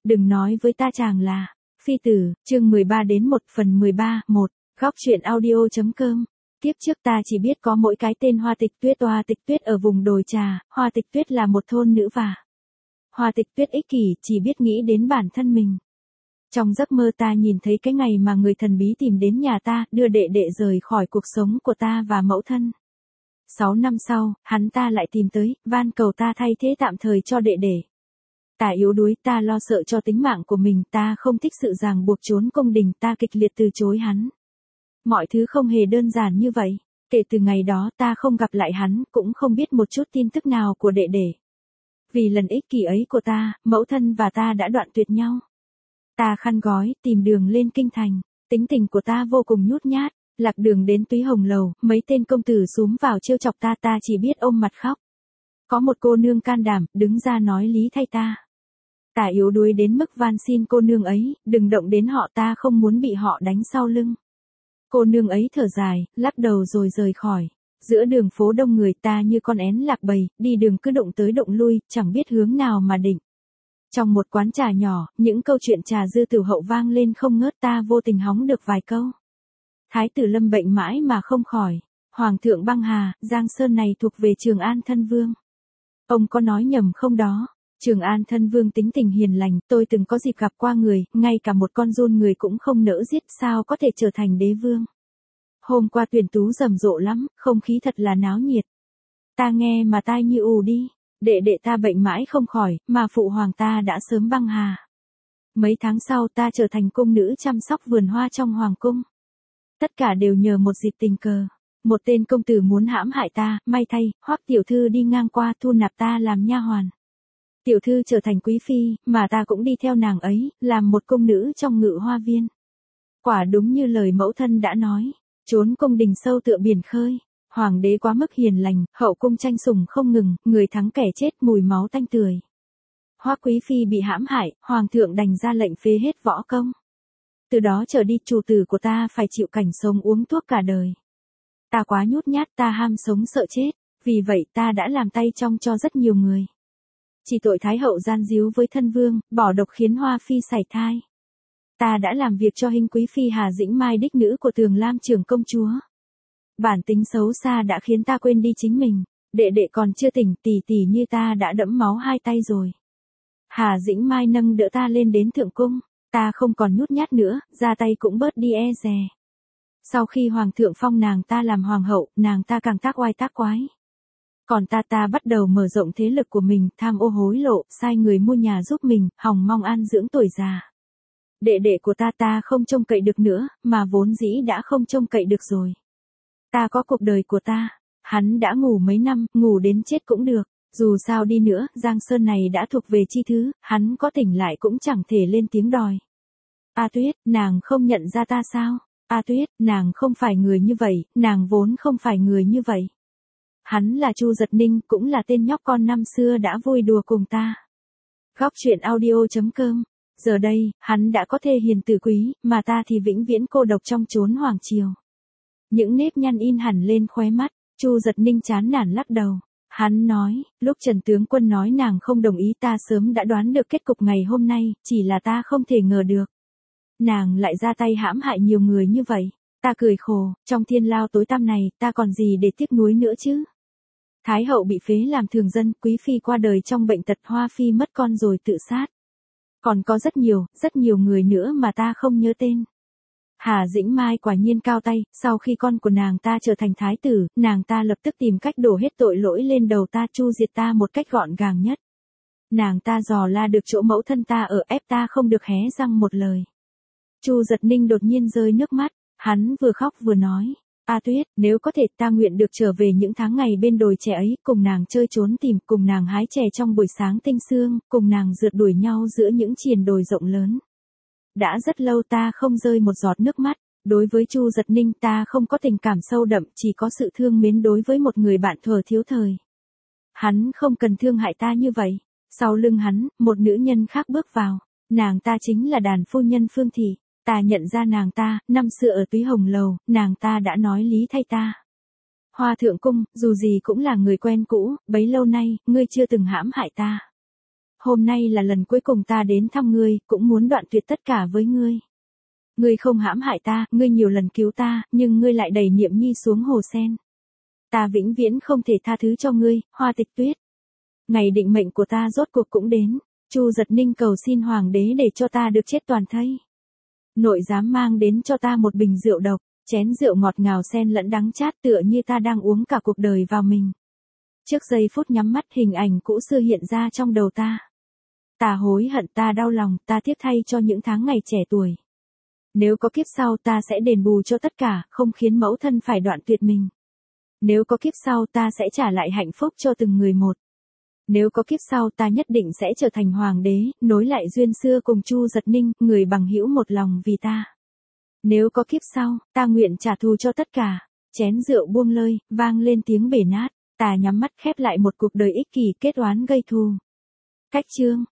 Đừng nói với ta chàng là phi tử, chương 13 đến 1 phần 13, 1, góc truyện audio.com. Tiếp trước ta chỉ biết có mỗi cái tên Hoa Tịch Tuyết ở vùng đồi trà, Hoa Tịch Tuyết là một thôn nữ và Hoa Tịch Tuyết ích kỷ, chỉ biết nghĩ đến bản thân mình. Trong giấc mơ ta nhìn thấy cái ngày mà người thần bí tìm đến nhà ta, đưa đệ đệ rời khỏi cuộc sống của ta và mẫu thân. 6 năm sau, hắn ta lại tìm tới, van cầu ta thay thế tạm thời cho đệ đệ. Ta yếu đuối, ta lo sợ cho tính mạng của mình, ta không thích sự ràng buộc trốn cung đình, ta kịch liệt từ chối hắn. Mọi thứ không hề đơn giản như vậy. Kể từ ngày đó ta không gặp lại hắn, cũng không biết một chút tin tức nào của đệ đệ. Vì lần ích kỷ ấy của ta, mẫu thân và ta đã đoạn tuyệt nhau. Ta khăn gói, tìm đường lên kinh thành. Tính tình của ta vô cùng nhút nhát. Lạc đường đến Túy Hồng Lầu, mấy tên công tử xúm vào trêu chọc ta, ta chỉ biết ôm mặt khóc. Có một cô nương can đảm, đứng ra nói lý thay ta. Ta yếu đuối đến mức van xin cô nương ấy, đừng động đến họ, ta không muốn bị họ đánh sau lưng. Cô nương ấy thở dài, lắc đầu rồi rời khỏi. Giữa đường phố đông người, ta như con én lạc bầy, đi đường cứ động tới động lui, chẳng biết hướng nào mà định. Trong một quán trà nhỏ, những câu chuyện trà dư tiểu hậu vang lên không ngớt, ta vô tình hóng được vài câu. Thái tử Lâm bệnh mãi mà không khỏi. Hoàng thượng băng hà, Giang Sơn này thuộc về Trường An thân vương. Ông có nói nhầm không đó? Trường An thân vương tính tình hiền lành, tôi từng có dịp gặp qua người, ngay cả một con giun người cũng không nỡ giết, sao có thể trở thành đế vương. Hôm qua tuyển tú rầm rộ lắm, không khí thật là náo nhiệt. Ta nghe mà tai như ù đi. Đệ đệ ta bệnh mãi không khỏi, mà phụ hoàng ta đã sớm băng hà. Mấy tháng sau ta trở thành cung nữ chăm sóc vườn hoa trong hoàng cung. Tất cả đều nhờ một dịp tình cờ. Một tên công tử muốn hãm hại ta, may thay, Hoắc tiểu thư đi ngang qua thu nạp ta làm nha hoàn. Tiểu thư trở thành quý phi, mà ta cũng đi theo nàng ấy, làm một cung nữ trong ngự hoa viên. Quả đúng như lời mẫu thân đã nói, trốn cung đình sâu tựa biển khơi. Hoàng đế quá mức hiền lành, hậu cung tranh sủng không ngừng, người thắng kẻ chết, mùi máu tanh tưởi. Hoắc quý phi bị hãm hại, hoàng thượng đành ra lệnh phế hết võ công. Từ đó trở đi, chủ tử của ta phải chịu cảnh sống uống thuốc cả đời. Ta quá nhút nhát, ta ham sống sợ chết, vì vậy ta đã làm tay trong cho rất nhiều người. Chỉ tội thái hậu gian díu với thân vương, bỏ độc khiến Hoa phi sảy thai. Ta đã làm việc cho hình quý phi Hà Dĩnh Mai, đích nữ của Tường Lam trưởng công chúa. Bản tính xấu xa đã khiến ta quên đi chính mình. Đệ đệ còn chưa tỉnh, tỷ tỷ như ta đã đẫm máu hai tay rồi. Hà Dĩnh Mai nâng đỡ ta lên đến thượng cung. Ta không còn nhút nhát nữa, ra tay cũng bớt đi e dè. Sau khi hoàng thượng phong nàng ta làm hoàng hậu, nàng ta càng tác oai tác quái. Còn ta bắt đầu mở rộng thế lực của mình, tham ô hối lộ, sai người mua nhà giúp mình, hòng mong an dưỡng tuổi già. Đệ đệ của ta không trông cậy được nữa, mà vốn dĩ đã không trông cậy được rồi. Ta có cuộc đời của ta, hắn đã ngủ mấy năm, ngủ đến chết cũng được. Dù sao đi nữa, Giang Sơn này đã thuộc về Chi Thứ, hắn có tỉnh lại cũng chẳng thể lên tiếng đòi. A Tuyết, nàng không nhận ra ta sao? A Tuyết, nàng không phải người như vậy, nàng vốn không phải người như vậy. Hắn là Chu Giật Ninh, cũng là tên nhóc con năm xưa đã vui đùa cùng ta. Góc truyện audio.com. Giờ đây, hắn đã có thê hiền tử quý, mà ta thì vĩnh viễn cô độc trong chốn hoàng triều. Những nếp nhăn in hẳn lên khóe mắt, Chu Giật Ninh chán nản lắc đầu. Hắn nói, lúc Trần tướng quân nói nàng không đồng ý, ta sớm đã đoán được kết cục ngày hôm nay, chỉ là ta không thể ngờ được. Nàng lại ra tay hãm hại nhiều người như vậy. Ta cười khổ, trong thiên lao tối tăm này, ta còn gì để tiếc nuối nữa chứ? Thái hậu bị phế làm thường dân, quý phi qua đời trong bệnh tật, Hoa phi mất con rồi tự sát. Còn có rất nhiều người nữa mà ta không nhớ tên. Hà Dĩnh Mai quả nhiên cao tay, sau khi con của nàng ta trở thành thái tử, nàng ta lập tức tìm cách đổ hết tội lỗi lên đầu ta, chu diệt ta một cách gọn gàng nhất. Nàng ta dò la được chỗ mẫu thân ta ở, ép ta không được hé răng một lời. Chu Giật Ninh đột nhiên rơi nước mắt, hắn vừa khóc vừa nói, A Tuyết, nếu có thể ta nguyện được trở về những tháng ngày bên đồi chè ấy, cùng nàng chơi trốn tìm, cùng nàng hái chè trong buổi sáng tinh sương, cùng nàng rượt đuổi nhau giữa những triền đồi rộng lớn. Đã rất lâu ta không rơi một giọt nước mắt, đối với Chu Giật Ninh ta không có tình cảm sâu đậm, chỉ có sự thương mến đối với một người bạn thuở thiếu thời. Hắn không cần thương hại ta như vậy. Sau lưng hắn, một nữ nhân khác bước vào, nàng ta chính là đàn phu nhân Phương Thị. Ta nhận ra nàng ta, năm xưa ở Túy Hồng Lầu, nàng ta đã nói lý thay ta. Hoa thượng cung, dù gì cũng là người quen cũ, bấy lâu nay, ngươi chưa từng hãm hại ta. hôm nay là lần cuối cùng ta đến thăm ngươi, cũng muốn đoạn tuyệt tất cả với ngươi. Ngươi không hãm hại ta, ngươi nhiều lần cứu ta, nhưng ngươi lại đẩy Niệm Nhi xuống hồ sen. Ta vĩnh viễn không thể tha thứ cho ngươi, Hoa Tịch Tuyết. Ngày định mệnh của ta rốt cuộc cũng đến. Chu Giật Ninh cầu xin hoàng đế để cho ta được chết toàn thây. Nội giám mang đến cho ta một bình rượu độc, chén rượu ngọt ngào xen lẫn đắng chát tựa như ta đang uống cả cuộc đời vào mình. Trước giây phút nhắm mắt hình ảnh cũ xưa hiện ra trong đầu ta. Ta hối hận, ta đau lòng, ta tiếc thay cho những tháng ngày trẻ tuổi. Nếu có kiếp sau ta sẽ đền bù cho tất cả, không khiến mẫu thân phải đoạn tuyệt mình. Nếu có kiếp sau ta sẽ trả lại hạnh phúc cho từng người một. Nếu có kiếp sau ta nhất định sẽ trở thành hoàng đế, nối lại duyên xưa cùng Chu Giật Ninh, người bằng hữu một lòng vì ta. Nếu có kiếp sau, ta nguyện trả thù cho tất cả. Chén rượu buông lơi, vang lên tiếng bể nát, ta nhắm mắt khép lại một cuộc đời ích kỷ kết oán gây thù. Cách chương